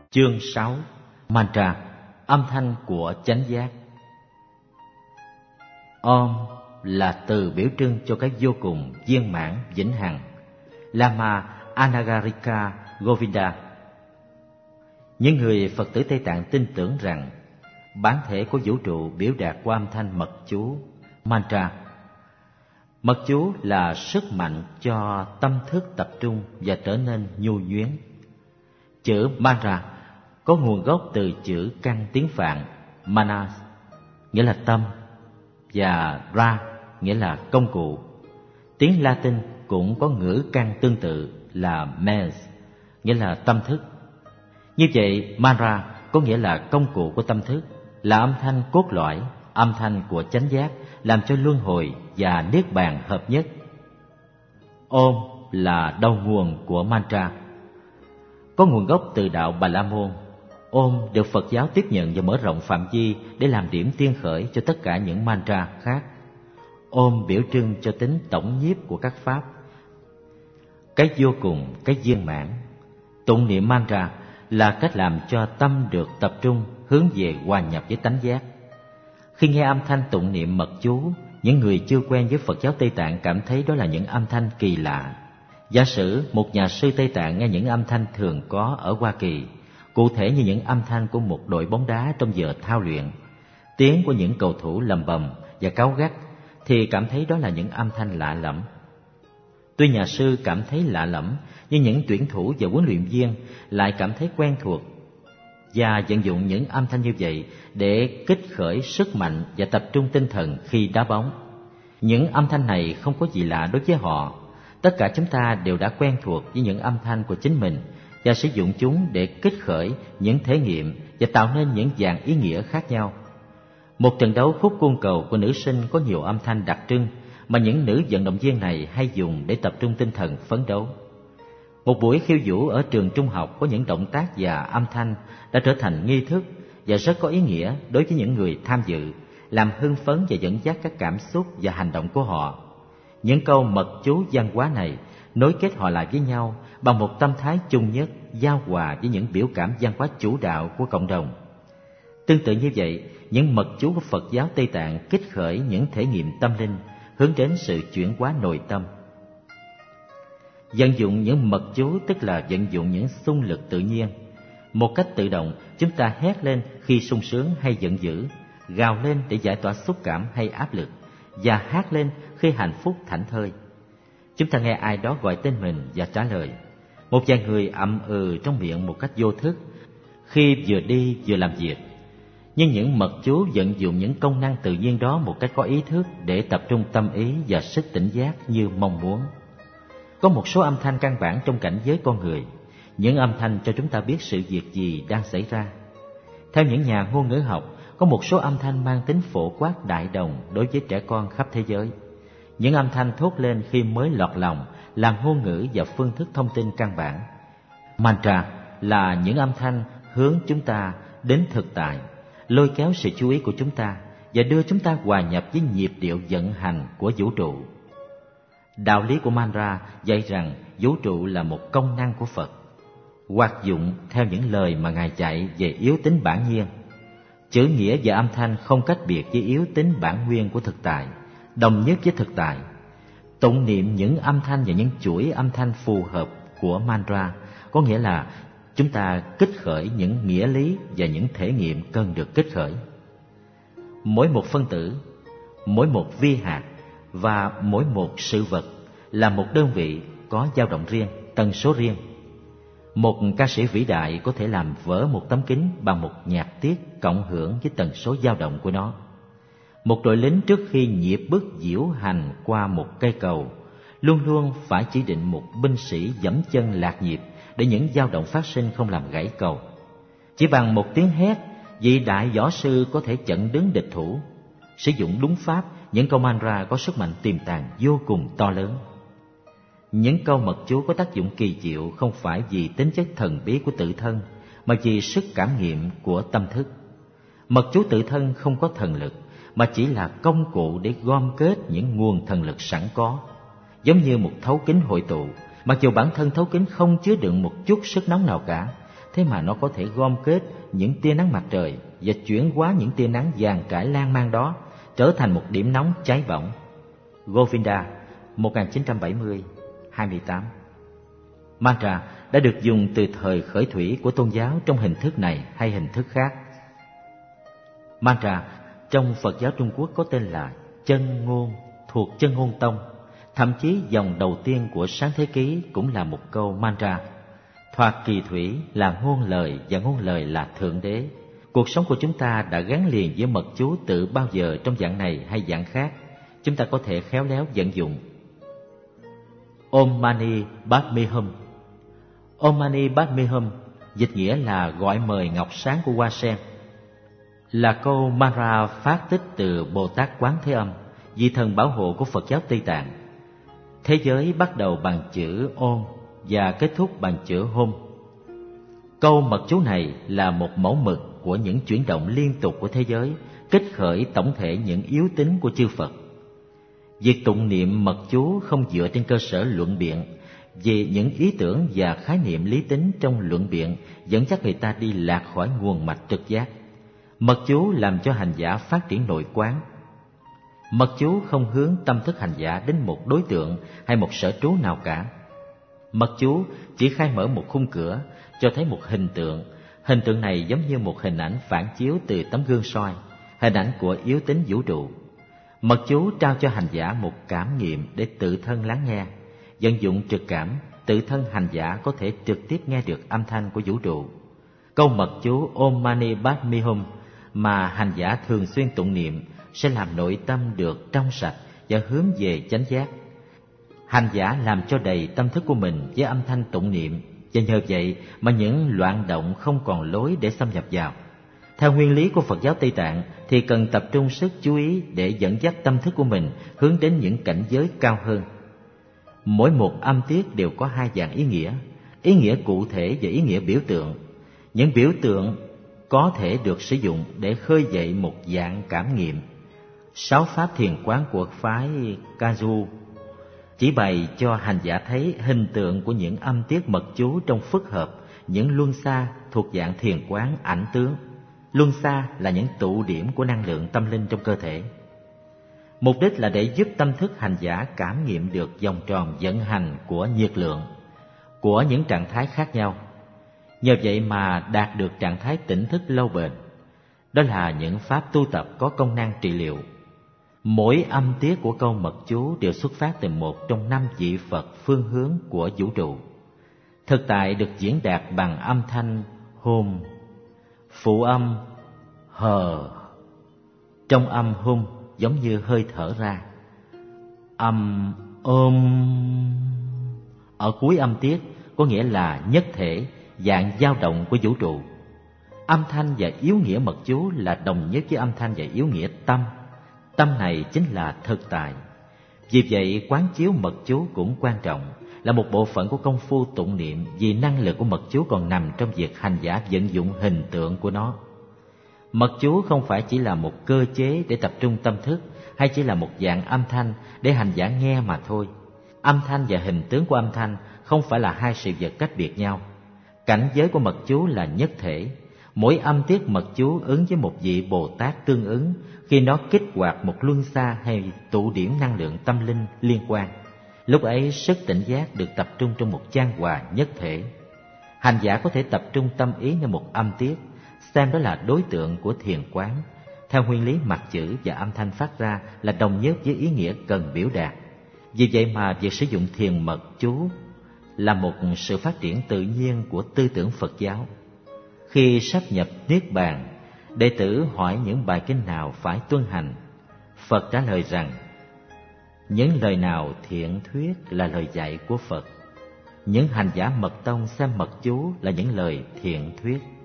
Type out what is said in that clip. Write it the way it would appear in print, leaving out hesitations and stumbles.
Chương 6. Mantra, âm thanh của chánh giác. Om là từ biểu trưng cho cái vô cùng viên mãn vĩnh hằng. Lama Anagarika Govinda. Những người Phật tử Tây Tạng tin tưởng rằng bản thể của vũ trụ biểu đạt qua âm thanh mật chú mantra. Mật chú là sức mạnh cho tâm thức tập trung và trở nên nhu nhuyến. Chữ mantra có nguồn gốc từ chữ căn tiếng Phạn manas, nghĩa là tâm, và ra, nghĩa là công cụ. Tiếng Latin cũng có ngữ căn tương tự là mens, nghĩa là tâm thức. Như vậy, mantra có nghĩa là công cụ của tâm thức, là âm thanh cốt lõi, âm thanh của chánh giác, làm cho luân hồi và niết bàn hợp nhất. Om là đầu nguồn của mantra. Có nguồn gốc từ đạo Bà La Môn. Om được Phật giáo tiếp nhận và mở rộng phạm vi để làm điểm tiên khởi cho tất cả những mantra khác. Om biểu trưng cho tính tổng nhiếp của các pháp, cái vô cùng, cái viên mãn. Tụng niệm mantra là cách làm cho tâm được tập trung, hướng về hòa nhập với tánh giác. Khi nghe âm thanh tụng niệm mật chú, những người chưa quen với Phật giáo Tây Tạng cảm thấy đó là những âm thanh kỳ lạ. Giả sử một nhà sư Tây Tạng nghe những âm thanh thường có ở Hoa Kỳ, cụ thể như những âm thanh của một đội bóng đá trong giờ thao luyện, tiếng của những cầu thủ lầm bầm và cáu gắt, thì cảm thấy đó là những âm thanh lạ lẫm. Tuy nhà sư cảm thấy lạ lẫm, nhưng những tuyển thủ và huấn luyện viên lại cảm thấy quen thuộc và vận dụng những âm thanh như vậy để kích khởi sức mạnh và tập trung tinh thần khi đá bóng. Những âm thanh này không có gì lạ đối với họ. Tất cả chúng ta đều đã quen thuộc với những âm thanh của chính mình và sử dụng chúng để kích khởi những thể nghiệm và tạo nên những dạng ý nghĩa khác nhau. Một trận đấu khúc côn cầu của nữ sinh có nhiều âm thanh đặc trưng mà những nữ vận động viên này hay dùng để tập trung tinh thần phấn đấu. Một buổi khiêu vũ ở trường trung học có những động tác và âm thanh đã trở thành nghi thức và rất có ý nghĩa đối với những người tham dự, làm hưng phấn và dẫn dắt các cảm xúc và hành động của họ. Những câu mật chú văn hóa này nối kết họ lại với nhau bằng một tâm thái chung nhất, giao hòa với những biểu cảm văn hóa chủ đạo của cộng đồng. Tương tự như vậy, những mật chú của Phật giáo Tây Tạng kích khởi những thể nghiệm tâm linh, hướng đến sự chuyển hóa nội tâm. Vận dụng những mật chú tức là vận dụng những xung lực tự nhiên. Một cách tự động, chúng ta hét lên khi sung sướng hay giận dữ, gào lên để giải tỏa xúc cảm hay áp lực, và hát lên khi hạnh phúc thảnh thơi. Chúng ta nghe ai đó gọi tên mình và trả lời. Một vài người ậm ừ trong miệng một cách vô thức khi vừa đi vừa làm việc. Nhưng những mật chú vận dụng những công năng tự nhiên đó một cách có ý thức để tập trung tâm ý và sức tỉnh giác như mong muốn. Có một số âm thanh căn bản trong cảnh giới con người. Những âm thanh cho chúng ta biết sự việc gì đang xảy ra. Theo những nhà ngôn ngữ học, có một số âm thanh mang tính phổ quát đại đồng đối với trẻ con khắp thế giới. Những âm thanh thốt lên khi mới lọt lòng là ngôn ngữ và phương thức thông tin căn bản. Mantra là những âm thanh hướng chúng ta đến thực tại, lôi kéo sự chú ý của chúng ta và đưa chúng ta hòa nhập với nhịp điệu vận hành của vũ trụ. Đạo lý của mantra dạy rằng vũ trụ là một công năng của Phật, hoạt dụng theo những lời mà Ngài dạy về yếu tính bản nhiên. Chữ nghĩa và âm thanh không cách biệt với yếu tính bản nguyên của thực tại, đồng nhất với thực tại. Tụng niệm những âm thanh và những chuỗi âm thanh phù hợp của mantra có nghĩa là chúng ta kích khởi những nghĩa lý và những thể nghiệm cần được kích khởi. Mỗi một phân tử, mỗi một vi hạt và mỗi một sự vật là một đơn vị có dao động riêng, tần số riêng. Một ca sĩ vĩ đại có thể làm vỡ một tấm kính bằng một nhạc tiết cộng hưởng với tần số dao động của nó. Một đội lính trước khi nhịp bước diễu hành qua một cây cầu luôn luôn phải chỉ định một binh sĩ giẫm chân lạc nhịp để những dao động phát sinh không làm gãy cầu. Chỉ bằng một tiếng hét, vị đại võ sư có thể chặn đứng địch thủ. Sử dụng đúng pháp, những câu mantra có sức mạnh tiềm tàng vô cùng to lớn. Những câu mật chú có tác dụng kỳ diệu không phải vì tính chất thần bí của tự thân, mà vì sức cảm nghiệm của tâm thức. Mật chú tự thân không có thần lực, mà chỉ là công cụ để gom kết những nguồn thần lực sẵn có. Giống như một thấu kính hội tụ, mặc dù bản thân thấu kính không chứa đựng một chút sức nóng nào cả, thế mà nó có thể gom kết những tia nắng mặt trời và chuyển hóa những tia nắng vàng trải lan man đó trở thành một điểm nóng cháy bỏng. Govinda, 1970-28. Mantra đã được dùng từ thời khởi thủy của tôn giáo trong hình thức này hay hình thức khác. Mantra trong Phật giáo Trung Quốc có tên là chân ngôn, thuộc Chân Ngôn Tông. Thậm chí dòng đầu tiên của Sáng Thế Ký cũng là một câu mantra. Thoạt kỳ thủy là ngôn lời và ngôn lời là Thượng Đế. Cuộc sống của chúng ta đã gắn liền với mật chú từ bao giờ trong dạng này hay dạng khác. Chúng ta có thể khéo léo vận dụng. Om Mani Padme Hum. Om Mani Padme Hum dịch nghĩa là gọi mời ngọc sáng của hoa sen, là câu mantra phát tích từ Bồ Tát Quán Thế Âm, vị thần bảo hộ của Phật giáo Tây Tạng. Thế giới bắt đầu bằng chữ Om và kết thúc bằng chữ Hum. Câu mật chú này là một mẫu mực của những chuyển động liên tục của thế giới, kích khởi tổng thể những yếu tính của chư Phật. Việc tụng niệm mật chú không dựa trên cơ sở luận biện vì những ý tưởng và khái niệm lý tính trong luận biện dẫn dắt người ta đi lạc khỏi nguồn mạch trực giác. Mật chú làm cho hành giả phát triển nội quán. Mật chú không hướng tâm thức hành giả đến một đối tượng hay một sở trú nào cả. Mật chú chỉ khai mở một khung cửa, cho thấy một hình tượng. Hình tượng này giống như một hình ảnh phản chiếu từ tấm gương soi, hình ảnh của yếu tính vũ trụ. Mật chú trao cho hành giả một cảm nghiệm để tự thân lắng nghe. Vận dụng trực cảm, tự thân hành giả có thể trực tiếp nghe được âm thanh của vũ trụ. Câu mật chú Om Mani Padme Hum mà hành giả thường xuyên tụng niệm sẽ làm nội tâm được trong sạch và hướng về chánh giác. Hành giả làm cho đầy tâm thức của mình với âm thanh tụng niệm, và nhờ vậy mà những loạn động không còn lối để xâm nhập vào. Theo nguyên lý của Phật giáo Tây Tạng thì cần tập trung sức chú ý để dẫn dắt tâm thức của mình hướng đến những cảnh giới cao hơn. Mỗi một âm tiết đều có hai dạng ý nghĩa cụ thể và ý nghĩa biểu tượng. Những biểu tượng có thể được sử dụng để khơi dậy một dạng cảm nghiệm. 6 pháp thiền quán của phái Kaju chỉ bày cho hành giả thấy hình tượng của những âm tiết mật chú trong phức hợp những luân xa thuộc dạng thiền quán ảnh tướng. Luân xa là những tụ điểm của năng lượng tâm linh trong cơ thể. Mục đích là để giúp tâm thức hành giả cảm nghiệm được vòng tròn vận hành của nhiệt lượng, của những trạng thái khác nhau. Nhờ vậy mà đạt được trạng thái tỉnh thức lâu bền. Đó là những pháp tu tập có công năng trị liệu. Mỗi âm tiết của câu mật chú đều xuất phát từ một trong 5 vị Phật phương hướng của vũ trụ. Thực tại được diễn đạt bằng âm thanh Hum, phụ âm Hờ. Trong âm Hum giống như hơi thở ra. Âm Om ở cuối âm tiết có nghĩa là nhất thể, dạng dao động của vũ trụ. Âm thanh và yếu nghĩa mật chú là đồng nhất với âm thanh và yếu nghĩa tâm. Tâm này chính là thực tại. Vì vậy quán chiếu mật chú cũng quan trọng, là một bộ phận của công phu tụng niệm, vì năng lực của mật chú còn nằm trong việc hành giả vận dụng hình tượng của nó. Mật chú không phải chỉ là một cơ chế để tập trung tâm thức, hay chỉ là một dạng âm thanh để hành giả nghe mà thôi. Âm thanh và hình tướng của âm thanh không phải là hai sự vật cách biệt nhau. Cảnh giới của mật chú là nhất thể. Mỗi âm tiết mật chú ứng với một vị Bồ Tát tương ứng khi nó kích hoạt một luân xa hay tụ điểm năng lượng tâm linh liên quan. Lúc ấy sức tỉnh giác được tập trung trong một chan hòa nhất thể. Hành giả có thể tập trung tâm ýในmột âm tiết, xem đó là đối tượng của thiền quán. Theo nguyên lý mặt chữ và âm thanh phát ra là đồng nhất với ý nghĩa cần biểu đạt. Vì vậy mà việc sử dụng thiền mật chú là một sự phát triển tự nhiên của tư tưởng Phật giáo. Khi sắp nhập Niết Bàn, đệ tử hỏi những bài kinh nào phải tuân hành. Phật trả lời rằng, những lời nào thiện thuyết là lời dạy của Phật. Những hành giả mật tông xem mật chú là những lời thiện thuyết.